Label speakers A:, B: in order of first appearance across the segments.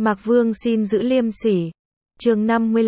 A: Mạc Vương xin giữ liêm sỉ. Chương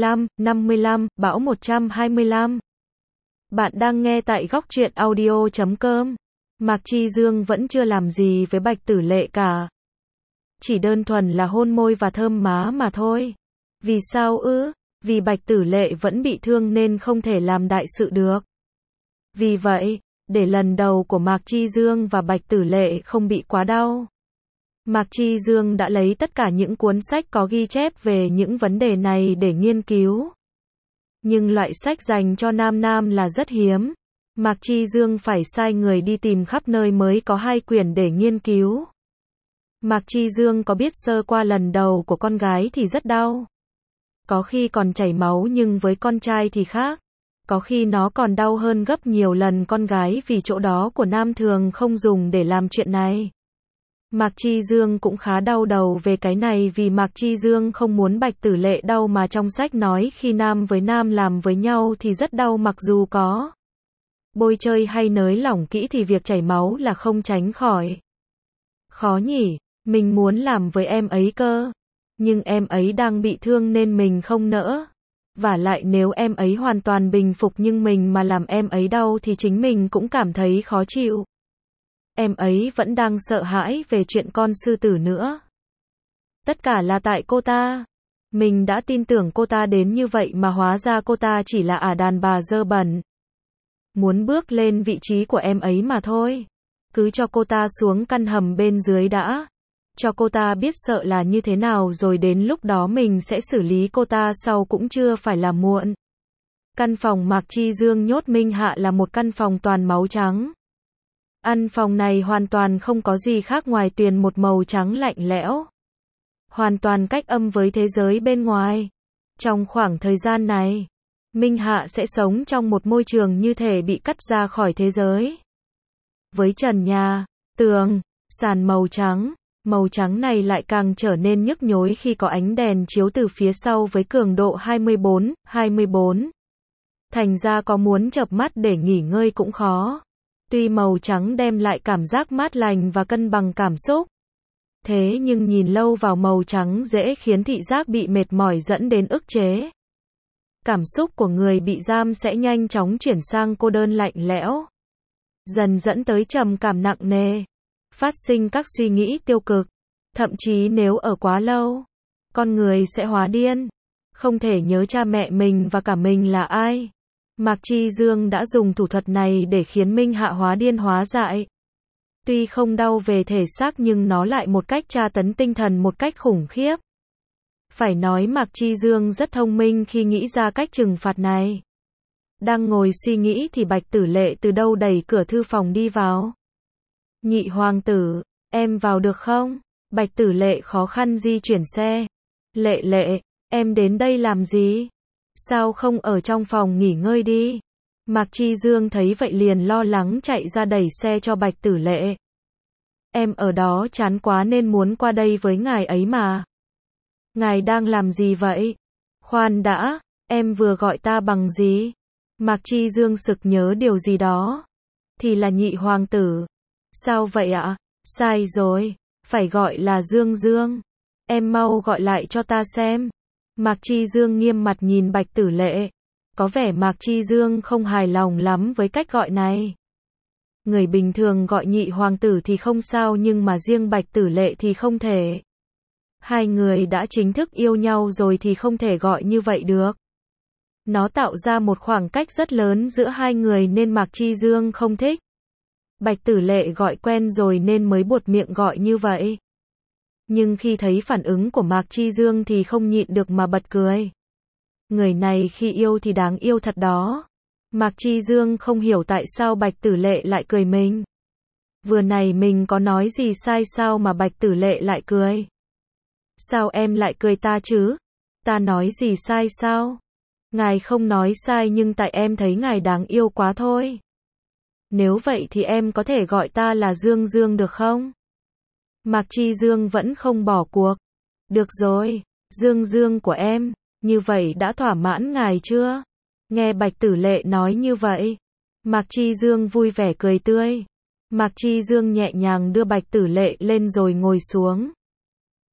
A: 55, Bão 125. Bạn đang nghe tại Góc Truyện Audio.com. Mạc Chi Dương vẫn chưa làm gì với Bạch Tử Lệ cả. Chỉ đơn thuần là hôn môi và thơm má mà thôi. Vì sao ư? Vì Bạch Tử Lệ vẫn bị thương nên không thể làm đại sự được. Vì vậy, để lần đầu của Mạc Chi Dương và Bạch Tử Lệ không bị quá đau, Mạc Chi Dương đã lấy tất cả những cuốn sách có ghi chép về những vấn đề này để nghiên cứu. Nhưng loại sách dành cho nam là rất hiếm. Mạc Chi Dương phải sai người đi tìm khắp nơi mới có 2 quyển để nghiên cứu. Mạc Chi Dương có biết sơ qua lần đầu của con gái thì rất đau. Có khi còn chảy máu, nhưng với con trai thì khác. Có khi nó còn đau hơn gấp nhiều lần con gái, vì chỗ đó của nam thường không dùng để làm chuyện này. Mạc Chi Dương cũng khá đau đầu về cái này, vì Mạc Chi Dương không muốn Bạch Tử Lệ đau, mà trong sách nói khi nam với nam làm với nhau thì rất đau, mặc dù có bôi trơn hay nới lỏng kỹ thì việc chảy máu là không tránh khỏi. Khó nhỉ, mình muốn làm với em ấy cơ, nhưng em ấy đang bị thương nên mình không nỡ. Vả lại nếu em ấy hoàn toàn bình phục nhưng mình mà làm em ấy đau thì chính mình cũng cảm thấy khó chịu. Em ấy vẫn đang sợ hãi về chuyện con sư tử nữa. Tất cả là tại cô ta. Mình đã tin tưởng cô ta đến như vậy mà hóa ra cô ta chỉ là đàn bà dơ bẩn. Muốn bước lên vị trí của em ấy mà thôi. Cứ cho cô ta xuống căn hầm bên dưới đã. Cho cô ta biết sợ là như thế nào, rồi đến lúc đó mình sẽ xử lý cô ta sau cũng chưa phải là muộn. Căn phòng Mạc Chi Dương nhốt Minh Hạ là một căn phòng toàn máu trắng. Căn phòng này hoàn toàn không có gì khác ngoài tuyền một màu trắng lạnh lẽo. Hoàn toàn cách âm với thế giới bên ngoài. Trong khoảng thời gian này, Minh Hạ sẽ sống trong một môi trường như thể bị cắt ra khỏi thế giới. Với trần nhà, tường, sàn màu trắng này lại càng trở nên nhức nhối khi có ánh đèn chiếu từ phía sau với cường độ 24. Thành ra có muốn chợp mắt để nghỉ ngơi cũng khó. Tuy màu trắng đem lại cảm giác mát lành và cân bằng cảm xúc, thế nhưng nhìn lâu vào màu trắng dễ khiến thị giác bị mệt mỏi, dẫn đến ức chế. Cảm xúc của người bị giam sẽ nhanh chóng chuyển sang cô đơn lạnh lẽo, dần dẫn tới trầm cảm nặng nề, phát sinh các suy nghĩ tiêu cực. Thậm chí nếu ở quá lâu, con người sẽ hóa điên, không thể nhớ cha mẹ mình và cả mình là ai. Mạc Chi Dương đã dùng thủ thuật này để khiến Minh Hạ hóa điên hóa dại. Tuy không đau về thể xác nhưng nó lại một cách tra tấn tinh thần một cách khủng khiếp. Phải nói Mạc Chi Dương rất thông minh khi nghĩ ra cách trừng phạt này. Đang ngồi suy nghĩ thì Bạch Tử Lệ từ đâu đẩy cửa thư phòng đi vào. Nhị hoàng tử, em vào được không? Bạch Tử Lệ khó khăn di chuyển xe. Lệ, em đến đây làm gì? Sao không ở trong phòng nghỉ ngơi đi? Mạc Chi Dương thấy vậy liền lo lắng chạy ra đẩy xe cho Bạch Tử Lệ. Em ở đó chán quá nên muốn qua đây với ngài ấy mà. Ngài đang làm gì vậy? Khoan đã, em vừa gọi ta bằng gì? Mạc Chi Dương sực nhớ điều gì đó. Thì là nhị hoàng tử. Sao vậy ạ? Sai rồi, phải gọi là Dương. Em mau gọi lại cho ta xem. Mạc Chi Dương nghiêm mặt nhìn Bạch Tử Lệ. Có vẻ Mạc Chi Dương không hài lòng lắm với cách gọi này. Người bình thường gọi nhị hoàng tử thì không sao, nhưng mà riêng Bạch Tử Lệ thì không thể. Hai người đã chính thức yêu nhau rồi thì không thể gọi như vậy được. Nó tạo ra một khoảng cách rất lớn giữa hai người nên Mạc Chi Dương không thích. Bạch Tử Lệ gọi quen rồi nên mới buột miệng gọi như vậy. Nhưng khi thấy phản ứng của Mạc Chi Dương thì không nhịn được mà bật cười. Người này khi yêu thì đáng yêu thật đó. Mạc Chi Dương không hiểu tại sao Bạch Tử Lệ lại cười mình. Vừa này mình có nói gì sai sao mà Bạch Tử Lệ lại cười? Sao em lại cười ta chứ? Ta nói gì sai sao? Ngài không nói sai, nhưng tại em thấy ngài đáng yêu quá thôi. Nếu vậy thì em có thể gọi ta là Dương được không? Mạc Chi Dương vẫn không bỏ cuộc. Được rồi, Dương của em, như vậy đã thỏa mãn ngài chưa? Nghe Bạch Tử Lệ nói như vậy, Mạc Chi Dương vui vẻ cười tươi. Mạc Chi Dương nhẹ nhàng đưa Bạch Tử Lệ lên rồi ngồi xuống.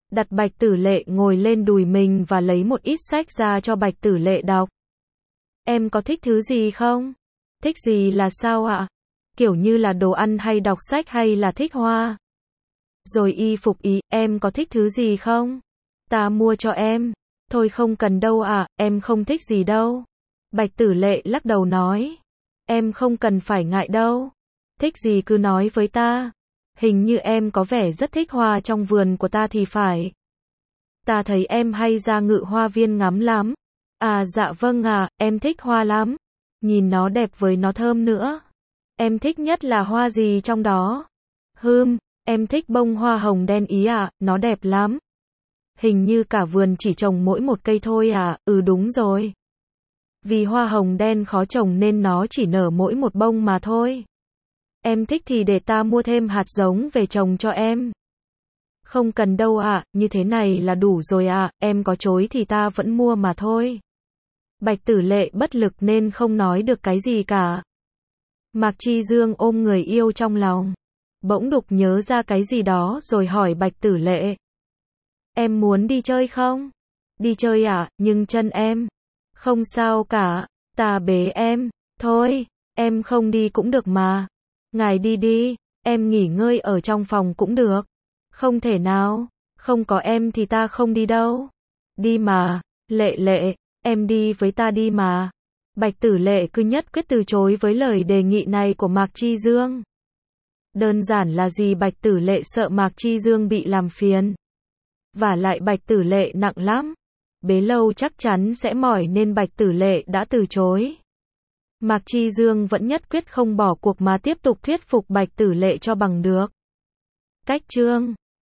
A: đặt Bạch Tử Lệ ngồi lên đùi mình và lấy một ít sách ra cho Bạch Tử Lệ đọc. Em có thích thứ gì không? Thích gì là sao ạ? Kiểu như là đồ ăn hay đọc sách hay là thích hoa? Rồi y phục em có thích thứ gì không? Ta mua cho em. Thôi không cần đâu ạ, em không thích gì đâu. Bạch Tử Lệ lắc đầu nói. Em không cần phải ngại đâu. Thích gì cứ nói với ta. Hình như em có vẻ rất thích hoa trong vườn của ta thì phải. Ta thấy em hay ra Ngự Hoa Viên ngắm lắm. À dạ vâng ạ, em thích hoa lắm. Nhìn nó đẹp với nó thơm nữa. Em thích nhất là hoa gì trong đó? Em thích bông hoa hồng đen ý ạ, nó đẹp lắm. Hình như cả vườn chỉ trồng mỗi một cây thôi à, đúng rồi. Vì hoa hồng đen khó trồng nên nó chỉ nở mỗi một bông mà thôi. Em thích thì để ta mua thêm hạt giống về trồng cho em. Không cần đâu ạ, như thế này là đủ rồi ạ, em có chối thì ta vẫn mua mà thôi. Bạch Tử Lệ bất lực nên không nói được cái gì cả. Mạc Chi Dương ôm người yêu trong lòng. Bỗng đục nhớ ra cái gì đó rồi hỏi Bạch Tử Lệ. Em muốn đi chơi không? Đi chơi à, nhưng chân em. Không sao cả, ta bế em. Thôi, em không đi cũng được mà. Ngài đi đi, em nghỉ ngơi ở trong phòng cũng được. Không thể nào, không có em thì ta không đi đâu. Đi mà, Lệ Lệ, em đi với ta đi mà. Bạch Tử Lệ cứ nhất quyết từ chối với lời đề nghị này của Mạc Chi Dương. Đơn giản là gì Bạch Tử Lệ sợ Mạc Chi Dương bị làm phiền. Vả lại Bạch Tử Lệ nặng lắm. Bế lâu chắc chắn sẽ mỏi nên Bạch Tử Lệ đã từ chối. Mạc Chi Dương vẫn nhất quyết không bỏ cuộc mà tiếp tục thuyết phục Bạch Tử Lệ cho bằng được. Cách chương